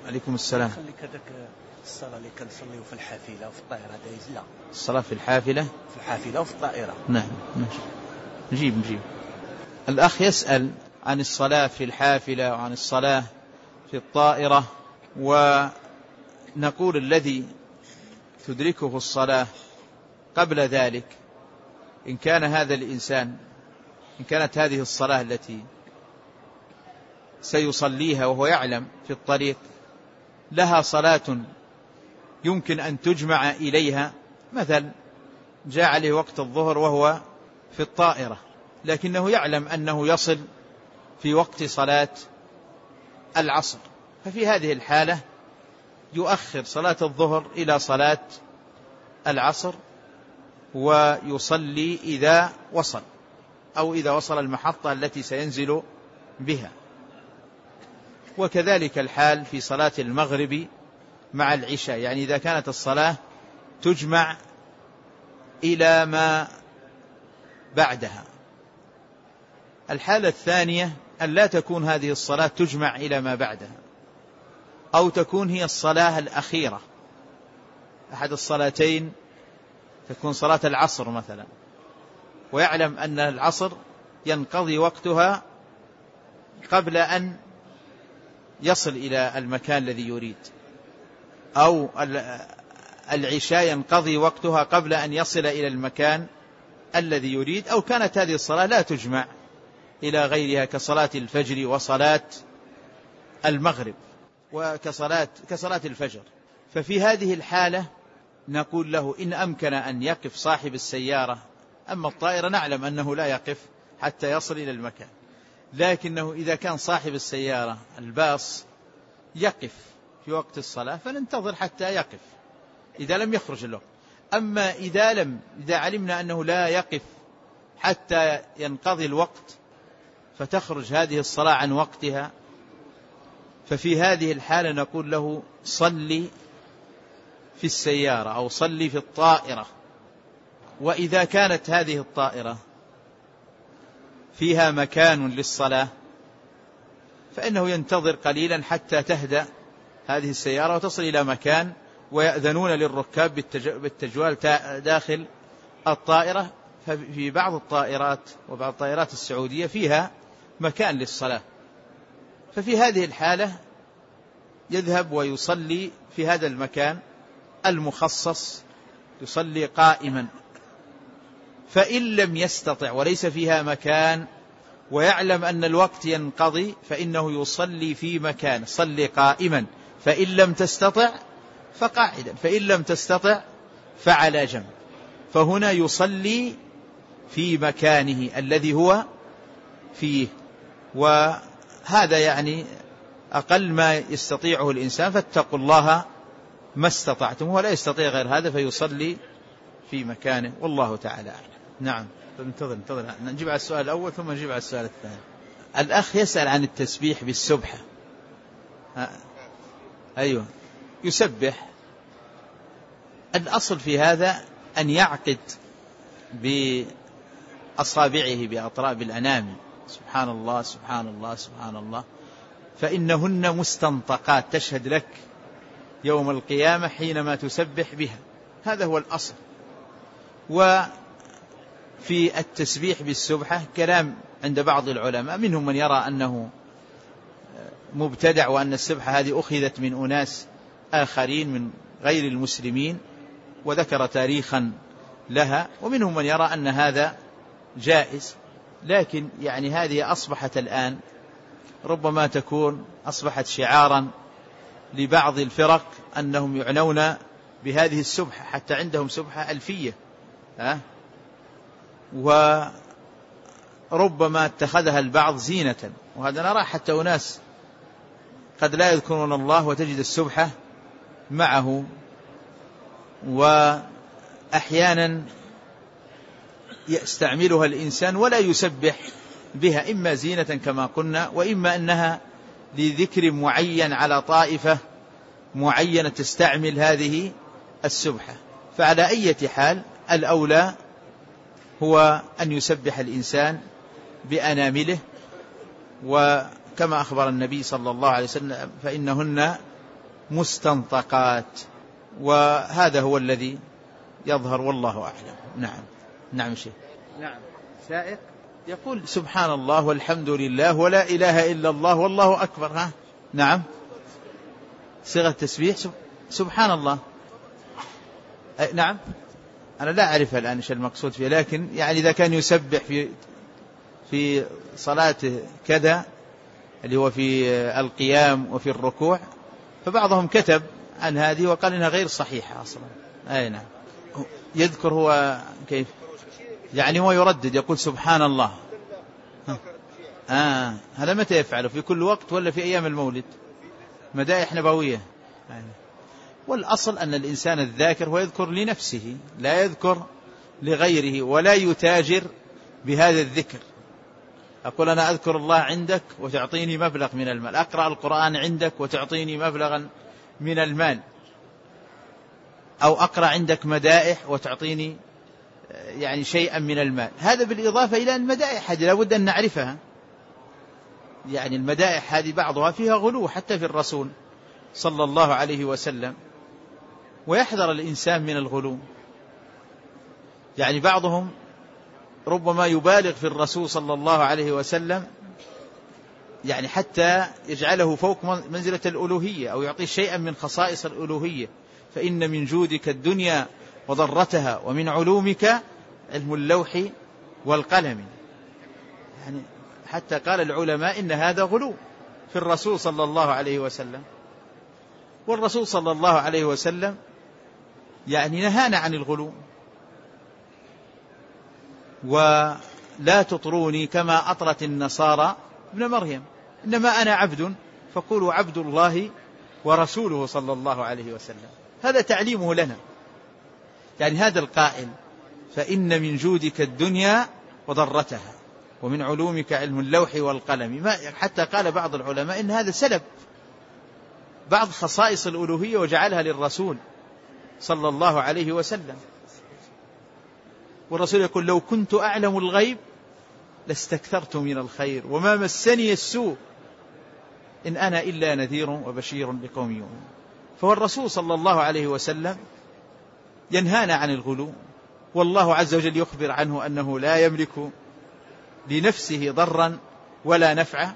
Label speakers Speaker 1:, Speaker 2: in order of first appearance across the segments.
Speaker 1: عليكم السلام.
Speaker 2: خليك هذاك الصلاة اللي كنصليو في الحافلة وفي الطائرة دايز لا
Speaker 1: الصلاة في الحافلة
Speaker 2: وفي الطائرة.
Speaker 1: نعم نجيب. الأخ يسأل عن الصلاة في الحافلة وعن الصلاة في الطائرة، ونقول الذي تدركه الصلاة قبل ذلك إن كان هذا الإنسان إن كانت هذه الصلاة التي سيصليها وهو يعلم في الطريق لها صلاة يمكن أن تجمع إليها، مثل جاء عليه وقت الظهر وهو في الطائرة لكنه يعلم أنه يصل في وقت صلاة العصر، ففي هذه الحالة يؤخر صلاة الظهر إلى صلاة العصر ويصلي إذا وصل أو إذا وصل المحطة التي سينزل بها. وكذلك الحال في صلاة المغرب مع العشاء، يعني إذا كانت الصلاة تجمع إلى ما بعدها. الحالة الثانية أن لا تكون هذه الصلاة تجمع إلى ما بعدها، أو تكون هي الصلاة الأخيرة، أحد الصلاتين، تكون صلاة العصر مثلا ويعلم أن العصر ينقضي وقتها قبل أن يصل إلى المكان الذي يريد، أو العشاء ينقضي وقتها قبل أن يصل إلى المكان الذي يريد، أو كانت هذه الصلاة لا تجمع إلى غيرها كصلاة الفجر وصلاة المغرب كصلاة الفجر. ففي هذه الحالة نقول له إن أمكن أن يقف صاحب السيارة، أما الطائرة نعلم أنه لا يقف حتى يصل إلى المكان، لكنه إذا كان صاحب السيارة الباص يقف في وقت الصلاة فننتظر حتى يقف إذا لم يخرج الوقت. أما إذا علمنا أنه لا يقف حتى ينقضي الوقت فتخرج هذه الصلاة عن وقتها، ففي هذه الحالة نقول له صلي في السيارة أو صلي في الطائرة. وإذا كانت هذه الطائرة فيها مكان للصلاة فإنه ينتظر قليلا حتى تهدأ هذه السيارة وتصل إلى مكان، ويأذنون للركاب بالتجوال داخل الطائرة. ففي بعض الطائرات وبعض الطائرات السعودية فيها مكان للصلاة، ففي هذه الحالة يذهب ويصلي في هذا المكان المخصص، يصلي قائما. فإن لم يستطع وليس فيها مكان ويعلم أن الوقت ينقضي فإنه يصلي في مكان، صلي قائما، فإن لم تستطع فقاعدا، فإن لم تستطع فعلى جنب. فهنا يصلي في مكانه الذي هو فيه، وهذا يعني أقل ما يستطيعه الإنسان، فاتقوا الله ما استطعتم، ولا يستطيع غير هذا فيصلي في مكانه، والله تعالى أعلم. نعم. انتظر نجيب على السؤال الأول ثم نجيب على السؤال الثاني. الأخ يسأل عن التسبيح بالسبحة. أيوة، يسبح. الأصل في هذا أن يعقد بأصابعه بأطراف الأنامل سبحان الله سبحان الله سبحان الله، فإنهن مستنطقات تشهد لك يوم القيامة حينما تسبح بها، هذا هو الأصل. وفي التسبيح بالسبحة كلام عند بعض العلماء، منهم من يرى أنه مبتدع وأن السبحة هذه أخذت من أناس آخرين من غير المسلمين وذكر تاريخا لها، ومنهم من يرى أن هذا جائز. لكن يعني هذه أصبحت الآن ربما تكون أصبحت شعارا لبعض الفرق أنهم يعنون بهذه السبحة، حتى عندهم سبحة ألفية، وربما اتخذها البعض زينة، وهذا نرى حتى أناس قد لا يذكرون الله وتجد السبحة معه، وأحيانا يستعملها الإنسان ولا يسبح بها، إما زينة كما قلنا، وإما أنها لذكر معين على طائفة معينة تستعمل هذه السبحة. فعلى أي حال الأولى هو أن يسبح الإنسان بأنامله، وكما أخبر النبي صلى الله عليه وسلم فإنهن مستنطقات، وهذا هو الذي يظهر والله أعلم. نعم. نعم شيخ. نعم. سائق يقول سبحان الله والحمد لله ولا إله إلا الله والله أكبر. ها. نعم. صيغة تسبيح سبحان الله. نعم. أنا لا أعرف الآن إيش المقصود فيه، لكن يعني إذا كان يسبح في صلاته كذا اللي هو في القيام وفي الركوع، فبعضهم كتب عن هذه وقال إنها غير صحيحة أصلا. أي نعم. يذكر هو كيف يعني هو يردد يقول سبحان الله. هذا متى يفعله؟ في كل وقت ولا في أيام المولد؟ مدائح نبوية. والأصل أن الإنسان الذاكر هو يذكر لنفسه لا يذكر لغيره، ولا يتاجر بهذا الذكر. أقول أنا أذكر الله عندك وتعطيني مبلغ من المال، أقرأ القرآن عندك وتعطيني مبلغا من المال، أو أقرأ عندك مدائح وتعطيني يعني شيئا من المال. هذا بالإضافة إلى المدائح هذه لابد أن نعرفها. يعني المدائح هذه بعضها فيها غلو حتى في الرسول صلى الله عليه وسلم، ويحذر الإنسان من الغلو. يعني بعضهم ربما يبالغ في الرسول صلى الله عليه وسلم، يعني حتى يجعله فوق منزلة الألوهية أو يعطيه شيئا من خصائص الألوهية. فإن من جودك الدنيا وضرتها ومن علومك علم اللوح والقلم. يعني حتى قال العلماء إن هذا غلو في الرسول صلى الله عليه وسلم. والرسول صلى الله عليه وسلم يعني نهانا عن الغلو. ولا تطروني كما أطرت النصارى ابن مريم، إنما أنا عبد فقولوا عبد الله ورسوله صلى الله عليه وسلم. هذا تعليمه لنا. يعني هذا القائل فإن من جودك الدنيا وضرتها ومن علومك علم اللوح والقلم، حتى قال بعض العلماء إن هذا سلب بعض خصائص الألوهية وجعلها للرسول صلى الله عليه وسلم. والرسول يقول لو كنت أعلم الغيب لاستكثرت من الخير وما مسني السوء إن أنا إلا نذير وبشير لقوم يؤمنون. فهو الرسول صلى الله عليه وسلم ينهانا عن الغلو، والله عز وجل يخبر عنه أنه لا يملك لنفسه ضرا ولا نفعا،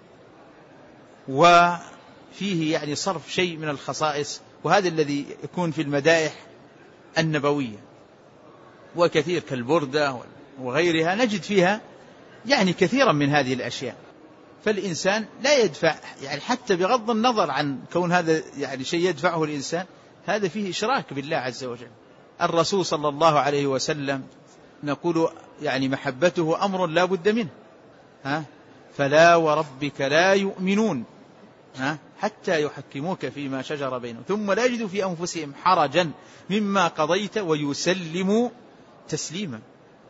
Speaker 1: وفيه يعني صرف شيء من الخصائص. وهذا الذي يكون في المدائح النبوية وكثير كالبردة وغيرها نجد فيها يعني كثيرا من هذه الأشياء. فالإنسان لا يدفع يعني حتى بغض النظر عن كون هذا يعني شيء يدفعه الإنسان، هذا فيه إشراك بالله عز وجل. الرسول صلى الله عليه وسلم نقول يعني محبته أمر لا بد منه. فلا وربك لا يؤمنون حتى يحكموك فيما شجر بينهم ثم لا يجدوا في أنفسهم حرجا مما قضيت ويسلموا تسليما.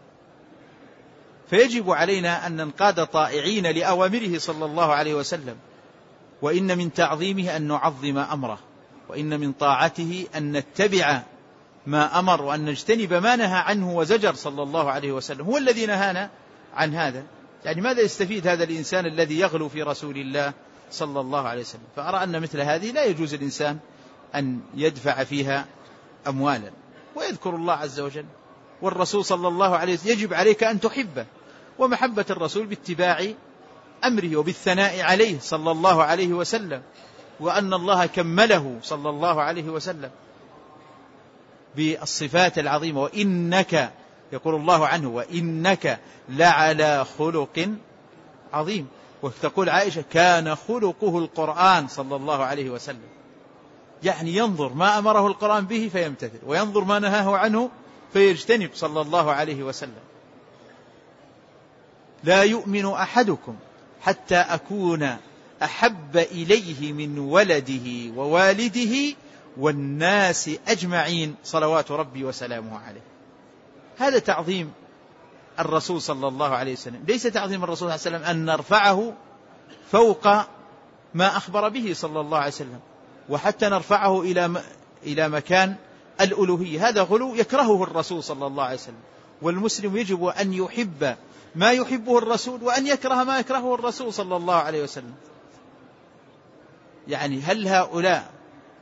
Speaker 1: فيجب علينا أن ننقاد طائعين لأوامره صلى الله عليه وسلم. وإن من تعظيمه أن نعظم أمره، وإن من طاعته أن نتبع ما أمر وأن نجتنب ما نهى عنه وزجر صلى الله عليه وسلم. هو الذي نهانا عن هذا. يعني ماذا يستفيد هذا الإنسان الذي يغلو في رسول الله صلى الله عليه وسلم؟ فأرى أن مثل هذه لا يجوز الإنسان أن يدفع فيها أموالا ويذكر الله عز وجل. والرسول صلى الله عليه وسلم يجب عليك أن تحبه، ومحبة الرسول باتباع أمره وبالثناء عليه صلى الله عليه وسلم، وأن الله كمله صلى الله عليه وسلم بالصفات العظيمة. وإنك يقول الله عنه وإنك لعلى خلق عظيم. وتقول عائشة كان خلقه القرآن صلى الله عليه وسلم. يعني ينظر ما أمره القرآن به فيمتثل، وينظر ما نهاه عنه فيجتنب صلى الله عليه وسلم. لا يؤمن أحدكم حتى أكون أحب إليه من ولده ووالده والناس أجمعين صلوات ربي وسلامه عليه. هذا تعظيم الرسول صلى الله عليه وسلم. ليس تعظيم الرسول صلى الله عليه وسلم أن نرفعه فوق ما أخبر به صلى الله عليه وسلم، وحتى نرفعه إلى مكان الألوهية. هذا غلو يكرهه الرسول صلى الله عليه وسلم. والمسلم يجب أن يحب ما يحبه الرسول وأن يكره ما يكرهه الرسول صلى الله عليه وسلم. يعني هل هؤلاء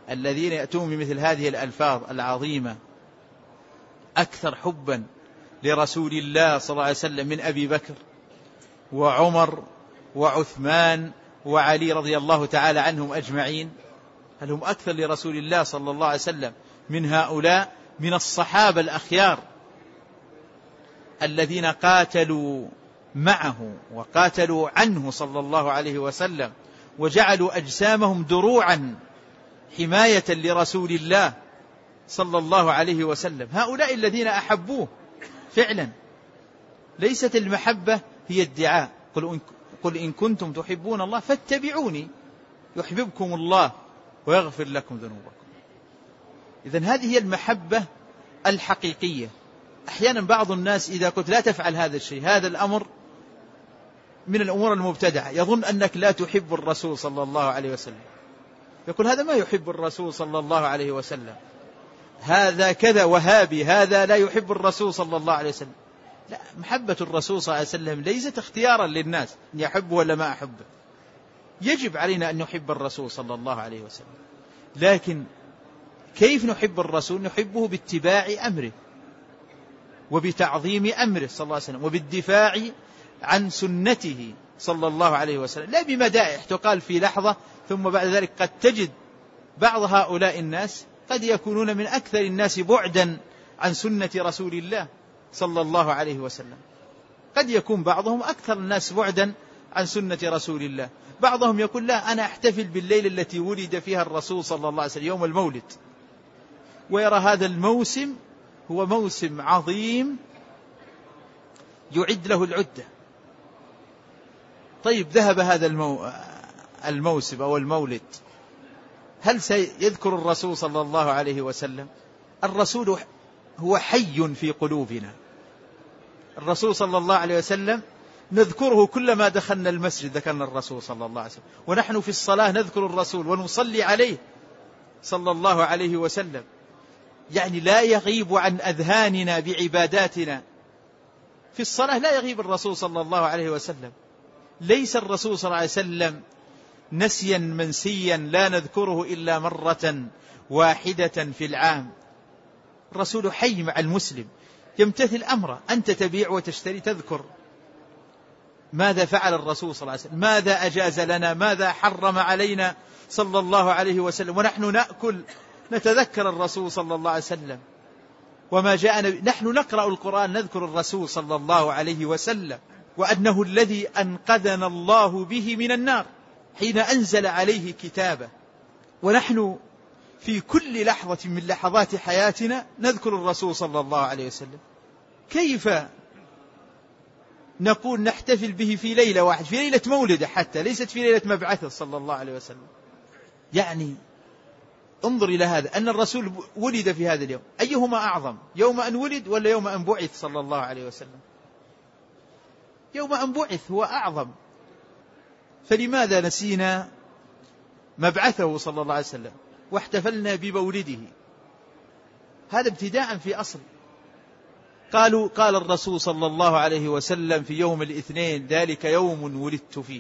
Speaker 1: الذين يأتون بمثل هذه الألفاظ العظيمة أكثر حبا لرسول الله صلى الله عليه وسلم من أبي بكر وعمر وعثمان وعلي رضي الله تعالى عنهم أجمعين؟ هل هم أكثر لرسول الله صلى الله عليه وسلم من هؤلاء من الصحابة الأخيار الذين قاتلوا معه وقاتلوا عنه صلى الله عليه وسلم وجعلوا أجسامهم دروعا حماية لرسول الله صلى الله عليه وسلم؟ هؤلاء الذين أحبوه فعلا. ليست المحبة هي ادعاء. قل إن كنتم تحبون الله فاتبعوني يحببكم الله ويغفر لكم ذنوبكم. إذن هذه هي المحبة الحقيقية. أحيانا بعض الناس إذا قلت لا تفعل هذا الشيء، هذا الأمر من الأمور المبتدعة، يظن أنك لا تحب الرسول صلى الله عليه وسلم، يقول هذا ما يحب الرسول صلى الله عليه وسلم، هذا كذا وهابي، هذا لا يحب الرسول صلى الله عليه وسلم. لا، محبة الرسول صلى الله عليه وسلم ليست اختيارا للناس أن يحبه ولا ما أحبه. يجب علينا أن نحب الرسول صلى الله عليه وسلم، لكن كيف نحب الرسول؟ نحبه باتباع أمره وبتعظيم أمره صلى الله عليه وسلم وبالدفاع عن سنته صلى الله عليه وسلم، لا بمدائح تقال في لحظة ثم بعد ذلك قد تجد بعض هؤلاء الناس قد يكونون من أكثر الناس بعدا عن سنة رسول الله صلى الله عليه وسلم. قد يكون بعضهم أكثر الناس بعدا عن سنة رسول الله. بعضهم يقول لا، أنا أحتفل بالليلة التي ولد فيها الرسول صلى الله عليه وسلم، يوم المولد، ويرى هذا الموسم هو موسم عظيم يعد له العدة. طيب ذهب هذا الموسم أو المولد، هل سيذكر الرسول صلى الله عليه وسلم؟ الرسول هو حي في قلوبنا. الرسول صلى الله عليه وسلم نذكره كلما دخلنا المسجد، ذكرنا الرسول صلى الله عليه وسلم، ونحن في الصلاة نذكر الرسول ونصلي عليه صلى الله عليه وسلم. يعني لا يغيب عن أذهاننا بعباداتنا. في الصلاة لا يغيب الرسول صلى الله عليه وسلم. ليس الرسول صلى الله عليه وسلم نسيا منسيا لا نذكره إلا مرة واحدة في العام. الرسول حي مع المسلم، يمتثل أمره. أنت تبيع وتشتري تذكر ماذا فعل الرسول صلى الله عليه وسلم، ماذا أجاز لنا، ماذا حرم علينا صلى الله عليه وسلم، ونحن نأكل نتذكر الرسول صلى الله عليه وسلم وما جاءنا. نحن نقرأ القرآن نذكر الرسول صلى الله عليه وسلم، وأنه الذي أنقذنا الله به من النار حين أنزل عليه كتابه. ونحن في كل لحظة من لحظات حياتنا نذكر الرسول صلى الله عليه وسلم. كيف نقول نحتفل به في ليلة واحدة، في ليلة مولده حتى، ليست في ليلة مبعثه صلى الله عليه وسلم؟ يعني انظر إلى هذا، أن الرسول ولد في هذا اليوم، أيهما أعظم، يوم أن ولد ولا يوم أن بعث صلى الله عليه وسلم؟ يوم أن بعث هو أعظم. فلماذا نسينا مبعثه صلى الله عليه وسلم واحتفلنا بمولده؟ هذا ابتداء في أصل. قال الرسول صلى الله عليه وسلم في يوم الاثنين ذلك يوم ولدت فيه.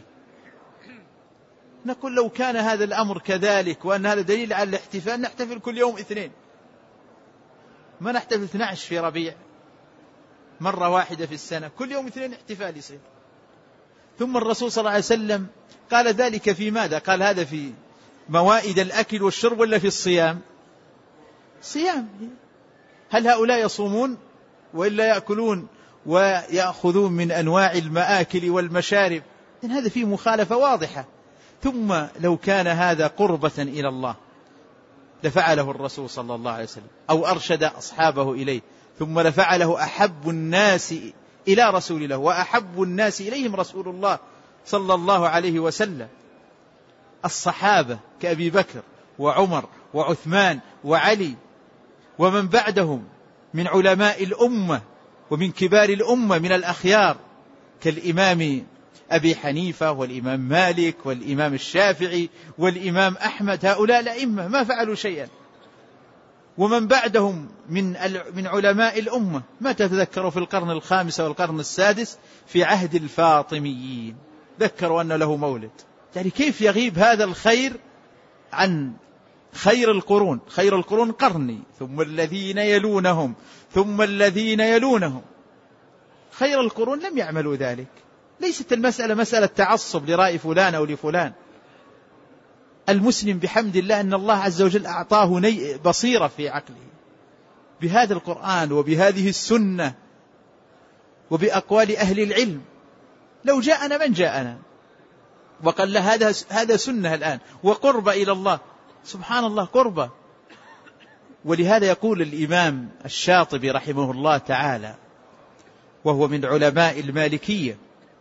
Speaker 1: نقول لو كان هذا الأمر كذلك وأن هذا دليل على الاحتفال نحتفل كل يوم اثنين، ما نحتفل 12 في ربيع مرة واحدة في السنة، كل يوم اثنين احتفال يصير. ثم الرسول صلى الله عليه وسلم قال ذلك في ماذا؟ قال هذا في موائد الأكل والشرب ولا في الصيام؟ صيام. هل هؤلاء يصومون وإلا يأكلون ويأخذون من أنواع المآكل والمشارب؟ إن هذا فيه مخالفة واضحة. ثم لو كان هذا قربة إلى الله لفعله الرسول صلى الله عليه وسلم أو أرشد أصحابه إليه، ثم لفعله أحب الناس إلى رسول الله وأحب الناس إليهم رسول الله صلى الله عليه وسلم. الصحابة كأبي بكر وعمر وعثمان وعلي ومن بعدهم من علماء الأمة ومن كبار الأمة من الأخيار كالإمام أبي حنيفة والإمام مالك والإمام الشافعي والإمام أحمد، هؤلاء الأئمة ما فعلوا شيئا. ومن بعدهم من علماء الأمة ما تتذكروا في القرن الخامس والقرن السادس في عهد الفاطميين ذكروا أن له مولد. يعني كيف يغيب هذا الخير عن خير القرون قرني ثم الذين يلونهم ثم الذين يلونهم. خير القرون لم يعملوا ذلك. ليست المسألة مسألة تعصب لرأي فلان أو لفلان. المسلم بحمد الله أن الله عز وجل أعطاه بصيرة في عقله بهذا القرآن وبهذه السنة وبأقوال أهل العلم. لو جاءنا من جاءنا وقال له هذا سنة الآن وقرب إلى الله، سبحان الله قربة. ولهذا يقول الإمام الشاطبي رحمه الله تعالى وهو من علماء المالكية،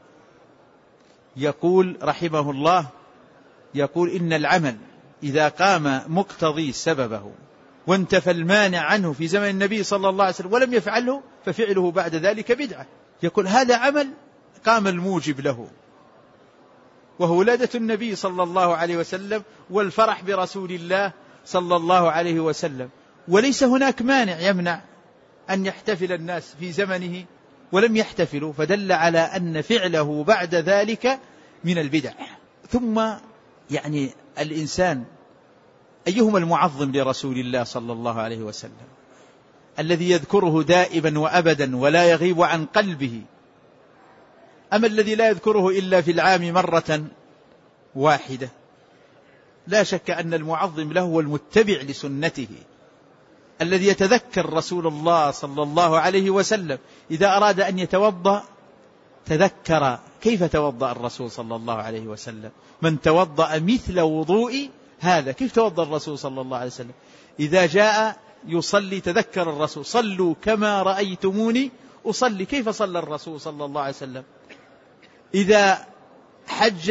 Speaker 1: يقول رحمه الله، يقول إن العمل إذا قام مقتضي سببه وانتفى المانع عنه في زمن النبي صلى الله عليه وسلم ولم يفعله ففعله بعد ذلك بدعة. يقول هذا عمل قام الموجب له وهو ولادة النبي صلى الله عليه وسلم والفرح برسول الله صلى الله عليه وسلم، وليس هناك مانع يمنع أن يحتفل الناس في زمنه ولم يحتفلوا، فدل على أن فعله بعد ذلك من البدع. ثم يعني الإنسان أيهما المعظم لرسول الله صلى الله عليه وسلم الذي يذكره دائما وأبدا ولا يغيب عن قلبه، أما الذي لا يذكره إلا في العام مرة واحدة؟ لا شك أن المعظم له هو المتبع لسنته الذي يتذكر رسول الله صلى الله عليه وسلم إذا أراد أن يتوضأ تذكر كيف توضأ الرسول صلى الله عليه وسلم. من توضأ مثل وضوء هذا، كيف توضأ الرسول صلى الله عليه وسلم؟ إذا جاء يصلي تذكر الرسول، صلوا كما رأيتموني أصلي، كيف صلى الرسول صلى الله عليه وسلم؟ إذا حج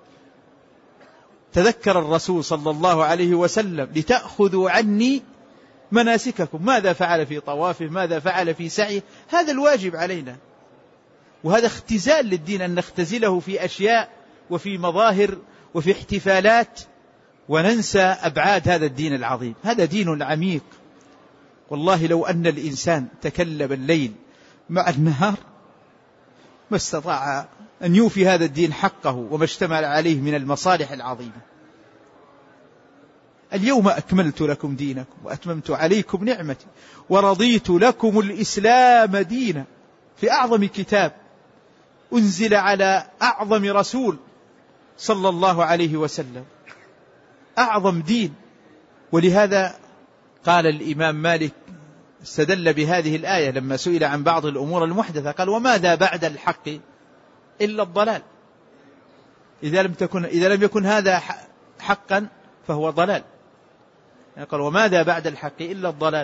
Speaker 1: تذكر الرسول صلى الله عليه وسلم لتأخذوا عني مناسككم، ماذا فعل في طوافه، ماذا فعل في سعيه. هذا الواجب علينا، وهذا اختزال للدين أن نختزله في أشياء وفي مظاهر وفي احتفالات وننسى أبعاد هذا الدين العظيم. هذا دين عميق، والله لو أن الإنسان تكلم الليل مع النهار ما استطاع أن يوفي هذا الدين حقه وما اشتمل عليه من المصالح العظيمة. اليوم أكملت لكم دينكم وأتممت عليكم نعمتي ورضيت لكم الإسلام دينا، في أعظم كتاب أنزل على أعظم رسول صلى الله عليه وسلم، أعظم دين. ولهذا قال الإمام مالك استدل بهذه الآية لما سئل عن بعض الأمور المحدثة، قال وماذا بعد الحق إلا الضلال. إذا لم يكن هذا حقا فهو ضلال. قال وماذا بعد الحق إلا الضلال،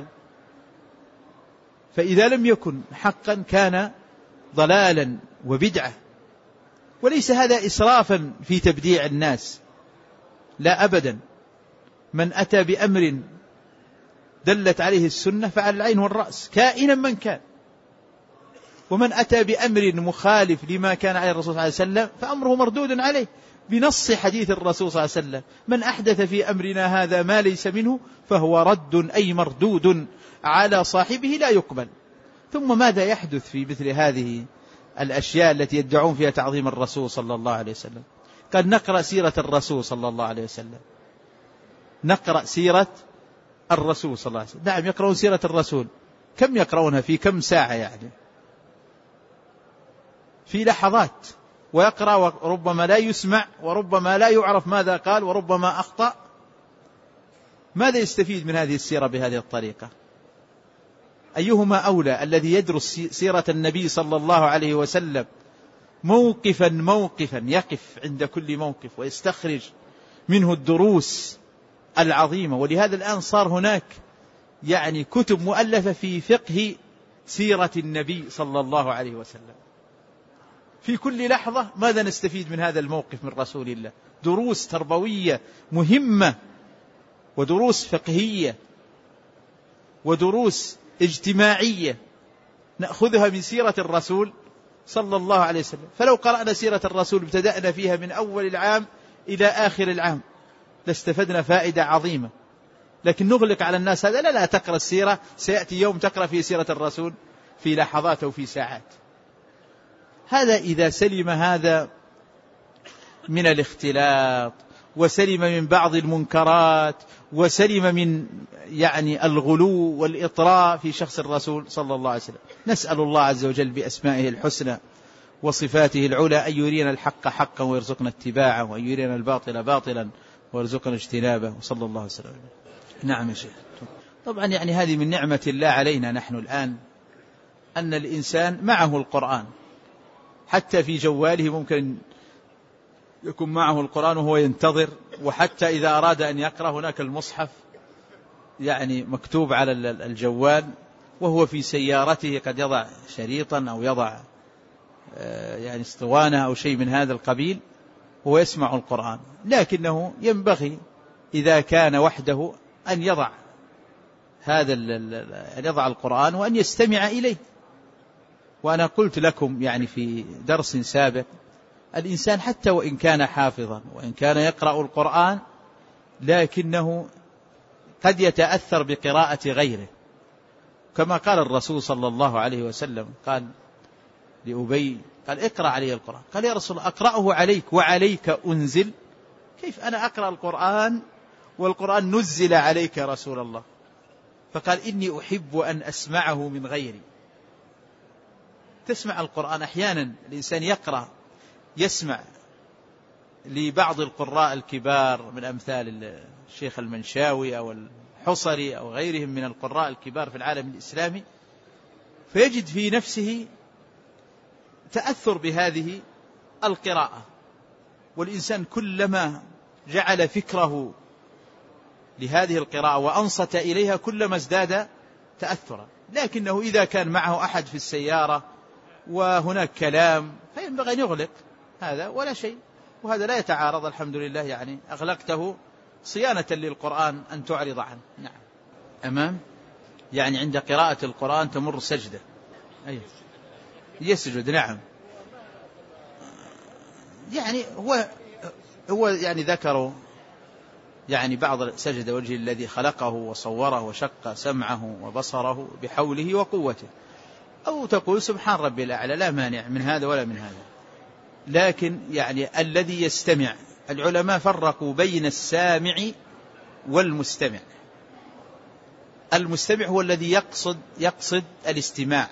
Speaker 1: فإذا لم يكن حقا كان ضلالا وبدعة. وليس هذا إسرافا في تبديع الناس، لا أبدا. من أتى بأمر دلت عليه السنة فعلى العين والرأس كائنا من كان، ومن أتى بأمر مخالف لما كان عليه الرسول صلى الله عليه وسلم فأمره مردود عليه بنص حديث الرسول صلى الله عليه وسلم: من أحدث في أمرنا هذا ما ليس منه فهو رد، أي مردود على صاحبه لا يقبل. ثم ماذا يحدث في مثل هذه الأشياء التي يدعون فيها تعظيم الرسول صلى الله عليه وسلم؟ قد نقرأ سيرة الرسول صلى الله عليه وسلم، نقرأ سيرة الرسول صلى الله عليه وسلم. نعم يقرؤون سيرة الرسول، كم يقرؤونها في كم ساعة؟ يعني في لحظات، ويقرأ وربما لا يسمع وربما لا يعرف ماذا قال وربما أخطأ. ماذا يستفيد من هذه السيرة بهذه الطريقة؟ أيهما أولى؟ الذي يدرس سيرة النبي صلى الله عليه وسلم موقفا موقفا، يقف عند كل موقف ويستخرج منه الدروس العظيمة. ولهذا الآن صار هناك يعني كتب مؤلفة في فقه سيرة النبي صلى الله عليه وسلم. في كل لحظة ماذا نستفيد من هذا الموقف من رسول الله؟ دروس تربوية مهمة، ودروس فقهية، ودروس اجتماعية نأخذها من سيرة الرسول صلى الله عليه وسلم. فلو قرأنا سيرة الرسول ابتدأنا فيها من أول العام إلى آخر العام لاستفدنا فائدة عظيمة. لكن نغلق على الناس هذا: لا تقرأ السيرة، سيأتي يوم تقرأ في سيرة الرسول في لحظات أو في ساعات. هذا إذا سلم هذا من الاختلاط وسلم من بعض المنكرات، وسلم من يعني الغلو والإطراء في شخص الرسول صلى الله عليه وسلم. نسأل الله عز وجل بأسمائه الحسنى وصفاته العلى أن يرينا الحق حقا ويرزقنا اتباعه، وأن يرينا الباطل باطلا ويرزقنا اجتنابه، وصلى الله وسلم. نعم يا شيخ. طبعا يعني هذه من نعمة الله علينا نحن الآن، أن الإنسان معه القرآن، حتى في جواله ممكن يكون معه القرآن وهو ينتظر، وحتى إذا أراد أن يقرأ هناك المصحف يعني مكتوب على الجوال، وهو في سيارته قد يضع شريطا أو يضع يعني اسطوانة أو شيء من هذا القبيل وهو يسمع القرآن. لكنه ينبغي إذا كان وحده أن يضع القرآن وأن يستمع إليه. وأنا قلت لكم يعني في درس سابق، الإنسان حتى وإن كان حافظا وإن كان يقرأ القرآن، لكنه قد يتأثر بقراءة غيره، كما قال الرسول صلى الله عليه وسلم، قال لأبي قال اقرأ علي القرآن، قال يا رسول الله أقرأه عليك وعليك أنزل؟ كيف أنا أقرأ القرآن والقرآن نزل عليك يا رسول الله؟ فقال إني أحب أن أسمعه من غيري. تسمع القرآن أحيانا الإنسان يقرأ يسمع لبعض القراء الكبار من أمثال الشيخ المنشاوي أو الحصري أو غيرهم من القراء الكبار في العالم الإسلامي، فيجد في نفسه تأثر بهذه القراءة. والإنسان كلما جعل فكره لهذه القراءة وأنصت إليها كلما ازداد تأثرا. لكنه إذا كان معه أحد في السيارة وهناك كلام فينبغي أن يغلق هذا ولا شيء، وهذا لا يتعارض الحمد لله، يعني أغلقته صيانة للقرآن أن تعرض عنه. نعم. أمام يعني عند قراءة القرآن تمر سجدة، أيه يسجد. نعم. يعني هو يعني ذكروا يعني بعض سجد وجه الذي خلقه وصوره وشق سمعه وبصره بحوله وقوته، أو تقول سبحان ربي الأعلى، لا مانع من هذا ولا من هذا. لكن يعني الذي يستمع، العلماء فرقوا بين السامع والمستمع. المستمع هو الذي يقصد الاستماع،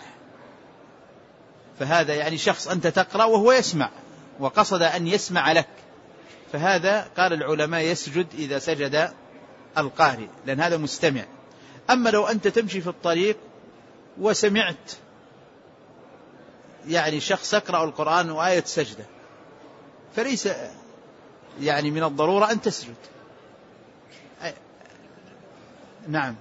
Speaker 1: فهذا يعني شخص أنت تقرأ وهو يسمع وقصد أن يسمع لك، فهذا قال العلماء يسجد إذا سجد القارئ، لأن هذا مستمع. أما لو أنت تمشي في الطريق وسمعت يعني شخص يقرأ القرآن وآية سجدة، فليس يعني من الضرورة أن تسجد. نعم.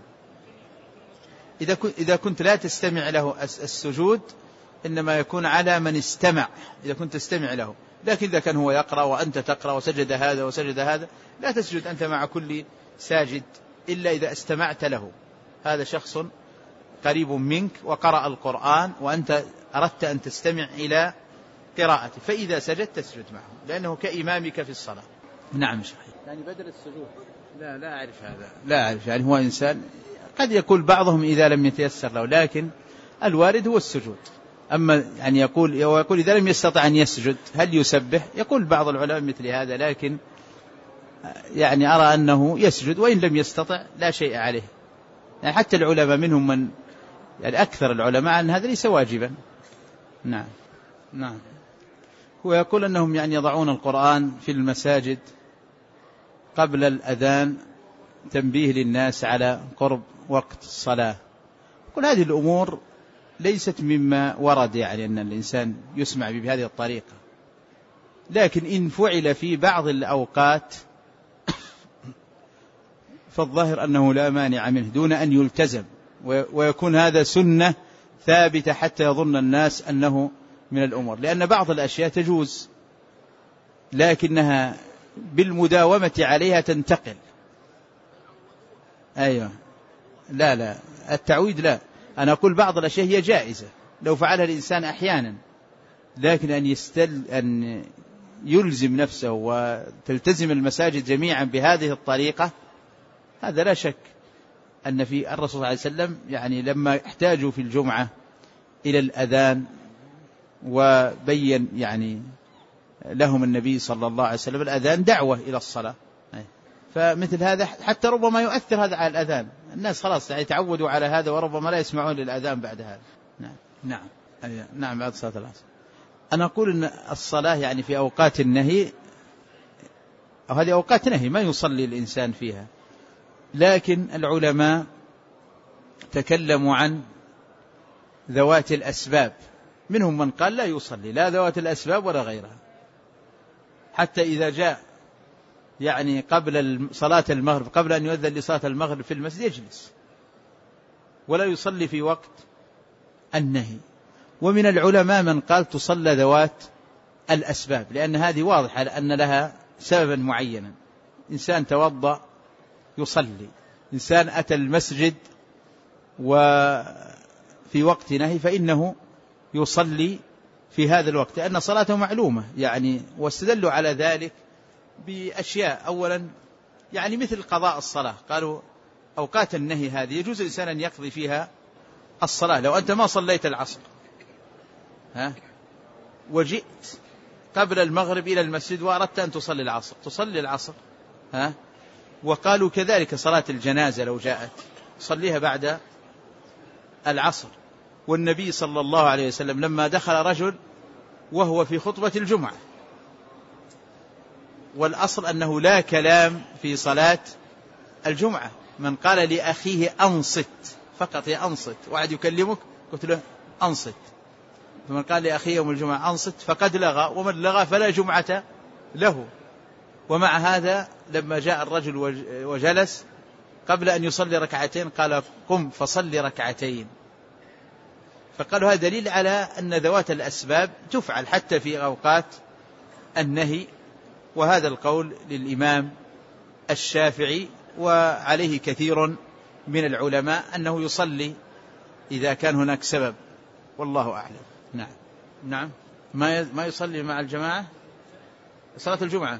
Speaker 1: إذا كنت لا تستمع له السجود إنما يكون على من استمع، إذا كنت تستمع له. لكن إذا كان هو يقرأ وأنت تقرأ وسجد هذا وسجد هذا، لا تسجد أنت مع كل ساجد إلا إذا استمعت له. هذا شخص قريب منك وقرأ القرآن وأنت أردت أن تستمع إلى قراءته، فإذا سجد تسجد معه لأنه كإمامك في الصلاة. نعم شيخ. يعني بدل السجود لا أعرف هذا، لا أعرف. يعني هو إنسان قد يقول بعضهم إذا لم يتيسر له، لكن الوارد هو السجود. أما يعني يقول إذا لم يستطع أن يسجد هل يسبح؟ يقول بعض العلماء مثل هذا، لكن يعني أرى أنه يسجد، وإن لم يستطع لا شيء عليه. يعني حتى العلماء منهم من يعني أكثر العلماء أن هذا ليس واجبا. نعم. نعم. هو يقول أنهم يعني يضعون القرآن في المساجد قبل الأذان تنبيه للناس على قرب وقت الصلاة. كل هذه الأمور ليست مما ورد يعني أن الإنسان يسمع بهذه الطريقة، لكن إن فعل في بعض الأوقات فالظاهر أنه لا مانع منه دون أن يلتزم، ويكون هذا سنة ثابتة حتى يظن الناس أنه من الأمور. لأن بعض الأشياء تجوز لكنها بالمداومة عليها تنتقل. أيوة. لا التعويد لا. أنا أقول بعض الأشياء هي جائزة لو فعلها الإنسان أحيانا، لكن أن يلزم نفسه وتلتزم المساجد جميعا بهذه الطريقة، هذا لا شك أن في الرسول صلى الله عليه وسلم يعني لما احتاجوا في الجمعة إلى الأذان وبين يعني لهم النبي صلى الله عليه وسلم الأذان دعوة إلى الصلاة، فمثل هذا حتى ربما يؤثر هذا على الأذان، الناس خلاص يتعودوا على هذا وربما لا يسمعون للأذان بعد هذا. نعم نعم بعد صلاة العصر. أنا أقول أن الصلاة يعني في أوقات النهي، أو هذه أوقات نهي ما يصلي الإنسان فيها، لكن العلماء تكلموا عن ذوات الأسباب، منهم من قال لا يصلي لا ذوات الأسباب ولا غيرها، حتى إذا جاء يعني قبل صلاة المغرب، قبل أن يؤذن لصلاة المغرب في المسجد يجلس ولا يصلي في وقت النهي. ومن العلماء من قال تصلى ذوات الأسباب، لأن هذه واضحة أن لها سببا معينا، إنسان توضأ يصلي، إنسان أتى المسجد وفي وقت نهي فإنه يصلي في هذا الوقت، لأن صلاته معلومة يعني. واستدلوا على ذلك بأشياء، أولا يعني مثل قضاء الصلاة، قالوا أوقات النهي هذه يجوز الإنسان أن يقضي فيها الصلاة. لو أنت ما صليت العصر وجئت قبل المغرب إلى المسجد وأردت أن تصلي العصر، تصلي العصر. وقالوا كذلك صلاة الجنازة لو جاءت صليها بعد العصر. والنبي صلى الله عليه وسلم لما دخل رجل وهو في خطبة الجمعة، والأصل أنه لا كلام في صلاة الجمعة، من قال لأخيه أنصت فقط، يا أنصت، واحد يكلمك قلت له أنصت، فمن قال لأخيه يوم الجمعة أنصت فقد لغى، ومن لغى فلا جمعة له. ومع هذا لما جاء الرجل وجلس قبل أن يصلي ركعتين قال قم فصلي ركعتين. فقالوا هذا دليل على أن ذوات الأسباب تفعل حتى في أوقات النهي، وهذا القول للإمام الشافعي وعليه كثير من العلماء أنه يصلي إذا كان هناك سبب، والله أعلم. نعم ما يصلي مع الجماعة صلاة الجمعة.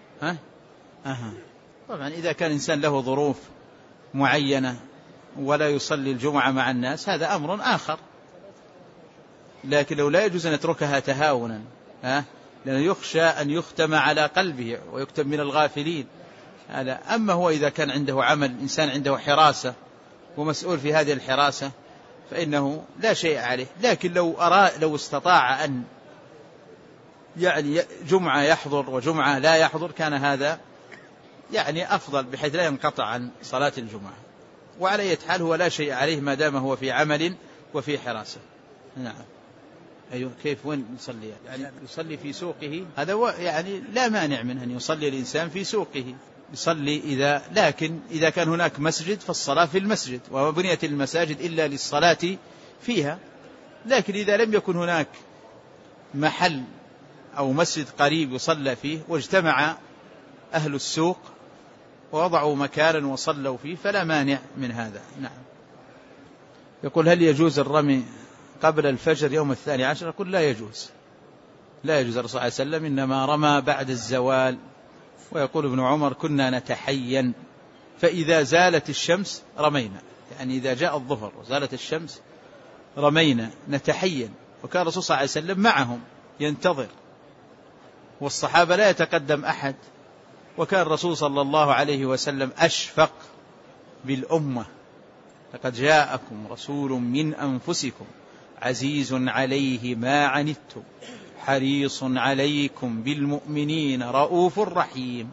Speaker 1: طبعا إذا كان إنسان له ظروف معينة ولا يصلي الجمعة مع الناس هذا أمر آخر، لكن لو لا يجوز أن يتركها تهاونا، لأنه يخشى أن يختم على قلبه ويكتب من الغافلين. أما هو إذا كان عنده عمل، إنسان عنده حراسة ومسؤول في هذه الحراسة فإنه لا شيء عليه. لكن لو استطاع أن يعني جمعة يحضر وجمعة لا يحضر كان هذا يعني أفضل، بحيث لا ينقطع عن صلاة الجمعة. وعلى أي حال هو لا شيء عليه ما دام هو في عمل وفي حراسة. نعم. أيوه كيف وين يصلي؟ يعني يصلي في سوقه، هذا يعني لا مانع من أن يصلي الإنسان في سوقه، يصلي لكن إذا كان هناك مسجد فالصلاة في المسجد، وما بنيت المساجد إلا للصلاة فيها. لكن إذا لم يكن هناك محل أو مسجد قريب يصلى فيه واجتمع أهل السوق ووضعوا مكانا وصلوا فيه فلا مانع من هذا. نعم. يقول هل يجوز الرمي قبل الفجر يوم 12؟ يقول لا يجوز، لا يجوز. الرسول صلى الله عليه وسلم إنما رمى بعد الزوال. ويقول ابن عمر كنا نتحين فإذا زالت الشمس رمينا، يعني إذا جاء الظهر وزالت الشمس رمينا نتحين. وكان الرسول صلى الله عليه وسلم معهم ينتظر، والصحابة لا يتقدم أحد، وكان الرسول صلى الله عليه وسلم أشفق بالأمة. لقد جاءكم رسول من أنفسكم عزيز عليه ما عنتم حريص عليكم بالمؤمنين رؤوف رحيم.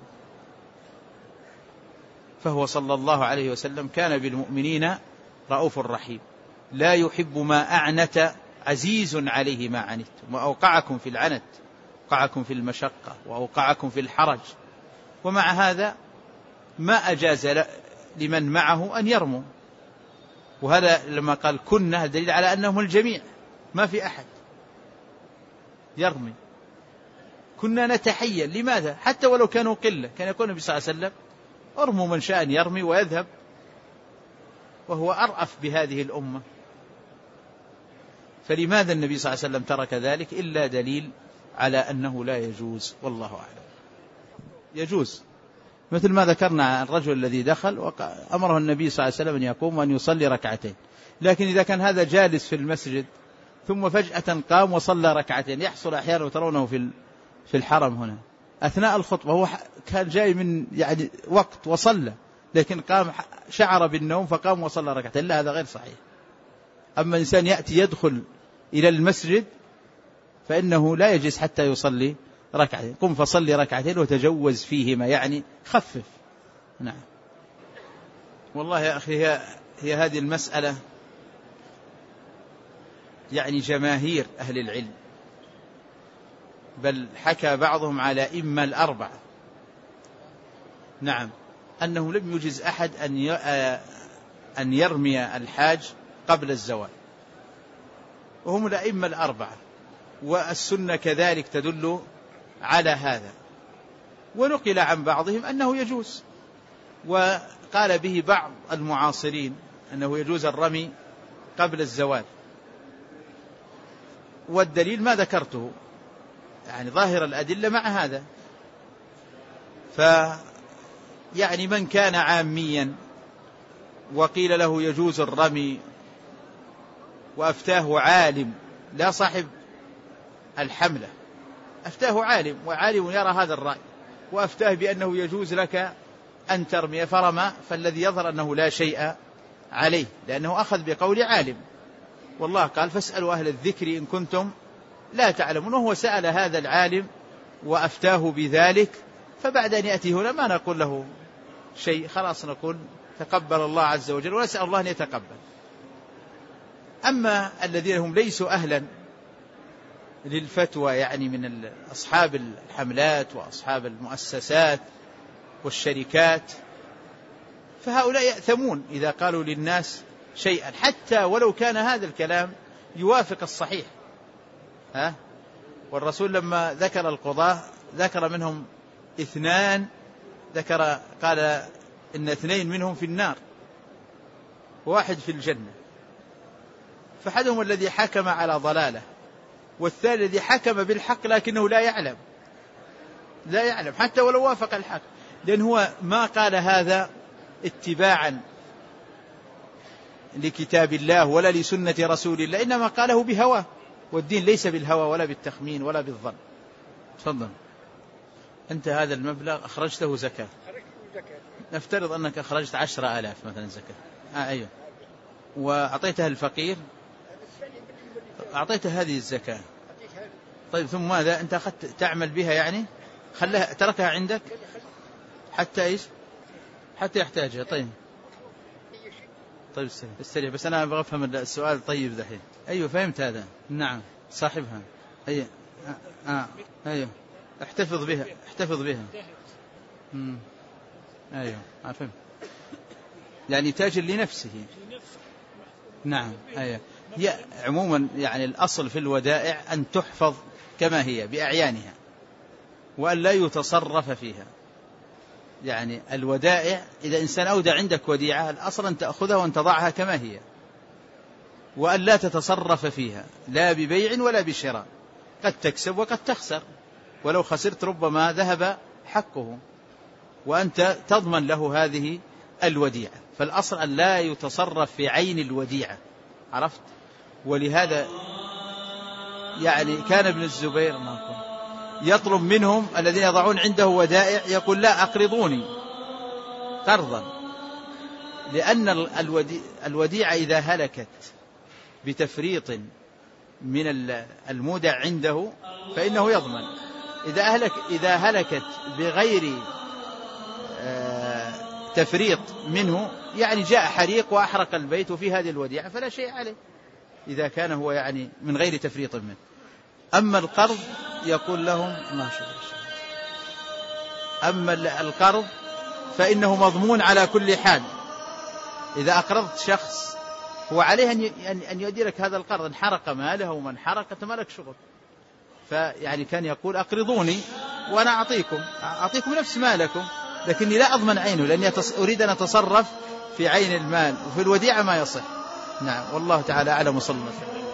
Speaker 1: فهو صلى الله عليه وسلم كان بالمؤمنين رؤوف رحيم، لا يحب ما أعنت، عزيز عليه ما عنتم، وأوقعكم في العنت، أوقعكم في المشقة، وأوقعكم في الحرج. ومع هذا ما أجاز لمن معه أن يرموا. وهذا لما قال كنا دليل على أنهم الجميع، ما في أحد يرمي. كنا نتحين، لماذا؟ حتى ولو كانوا قلة، كان يقول النبي صلى الله عليه وسلم ارموا من شاء يرمي ويذهب، وهو أرأف بهذه الأمة. فلماذا النبي صلى الله عليه وسلم ترك ذلك؟ إلا دليل على أنه لا يجوز، والله أعلم. يجوز مثل ما ذكرنا الرجل الذي دخل وأمره النبي صلى الله عليه وسلم أن يقوم وأن يصلي ركعتين. لكن إذا كان هذا جالس في المسجد ثم فجأة قام وصلى ركعتين، يحصل أحيانا وترونه في الحرم هنا، أثناء الخطبة، هو كان جاي من يعني وقت وصلى، لكن قام شعر بالنوم فقام وصلى ركعتين، لا هذا غير صحيح. أما إنسان يأتي يدخل إلى المسجد فإنه لا يجلس حتى يصلي ركعتين، قم فصلي ركعتين وتجوز فيهما، يعني خفف. نعم. والله يا أخي هي هذه المسألة يعني جماهير أهل العلم، بل حكى بعضهم على إما الأربعة، نعم، أنه لم يجز أحد أن يرمي الحاج قبل الزوال، وهم الأئمة الأربعة، والسنة كذلك تدل على هذا. ونقل عن بعضهم أنه يجوز، وقال به بعض المعاصرين أنه يجوز الرمي قبل الزوال، والدليل ما ذكرته، يعني ظاهر الأدلة مع هذا. يعني من كان عاميا وقيل له يجوز الرمي وأفتاه عالم، لا صاحب الحملة، أفتاه عالم، وعالم يرى هذا الرأي، وأفتاه بأنه يجوز لك أن ترمي فرمى، فالذي يظهر أنه لا شيء عليه، لأنه أخذ بقول عالم، والله قال فاسألوا أهل الذكر إن كنتم لا تعلمون، وهو سأل هذا العالم وأفتاه بذلك، فبعد أن يأتي هنا ما نقول له شيء، خلاص نقول تقبل الله عز وجل ونسأل الله أن يتقبل. أما الذين هم ليسوا أهلا للفتوى، يعني من أصحاب الحملات وأصحاب المؤسسات والشركات، فهؤلاء يأثمون إذا قالوا للناس شيئا، حتى ولو كان هذا الكلام يوافق الصحيح. والرسول لما ذكر القضاة ذكر منهم 2، قال إن 2 منهم في النار وواحد في الجنة، فأحدهم الذي حكم على ضلالة، والثاني الذي حكم بالحق لكنه لا يعلم حتى ولو وافق الحق، لأن هو ما قال هذا اتباعا لكتاب الله ولا لسنة رسول الله، إنما قاله بهواه، والدين ليس بالهوى ولا بالتخمين ولا بالظن. تفضل. أنت هذا المبلغ أخرجته زكاة، نفترض أنك أخرجت 10,000 مثلا زكاة، أيوه، وأعطيتها الفقير، أعطيته هذه الزكاة، طيب ثم ماذا؟ أنت أخذت تعمل بها، يعني خلها تركها عندك حتى إيش؟ حتى يحتاجها. طيب استريح، بس أنا أبغى أفهم السؤال. طيب ذحين، أيوه فهمت هذا، نعم، صاحبها، أيوه أيوه، احتفظ بها. أيوه فهمت، يعني تاجر لنفسه. نعم أيوه. هي عموما يعني الأصل في الودائع أن تحفظ كما هي بأعيانها، وأن لا يتصرف فيها. يعني الودائع إذا إنسان أودع عندك وديعة، الأصل أن تأخذها وأن تضعها كما هي، وأن لا تتصرف فيها لا ببيع ولا بشراء، قد تكسب وقد تخسر، ولو خسرت ربما ذهب حقه، وأنت تضمن له هذه الوديعة. فالأصل أن لا يتصرف في عين الوديعة، عرفت؟ ولهذا يعني كان ابن الزبير يطلب منهم الذين يضعون عنده ودائع، يقول لا أقرضوني قرضا، لأن الوديعة إذا هلكت بتفريط من المودع عنده فإنه يضمن. إذا هلكت بغير تفريط منه، يعني جاء حريق وأحرق البيت وفي هذه الوديعة، فلا شيء عليه إذا كان هو يعني من غير تفريط منه. أما القرض يقول لهم ما شاء الله، أما القرض فإنه مضمون على كل حال. إذا أقرضت شخص هو عليه أن يؤدي لك هذا القرض، إن حرق ماله ومن حرق ما لك شغل. فيعني كان يقول أقرضوني وأنا أعطيكم نفس مالكم، لكني لا أضمن عينه، لأني أريد أن أتصرف في عين المال، وفي الوديعة ما يصح. نعم، والله تعالى أعلم. صلى الله عليه وسلم.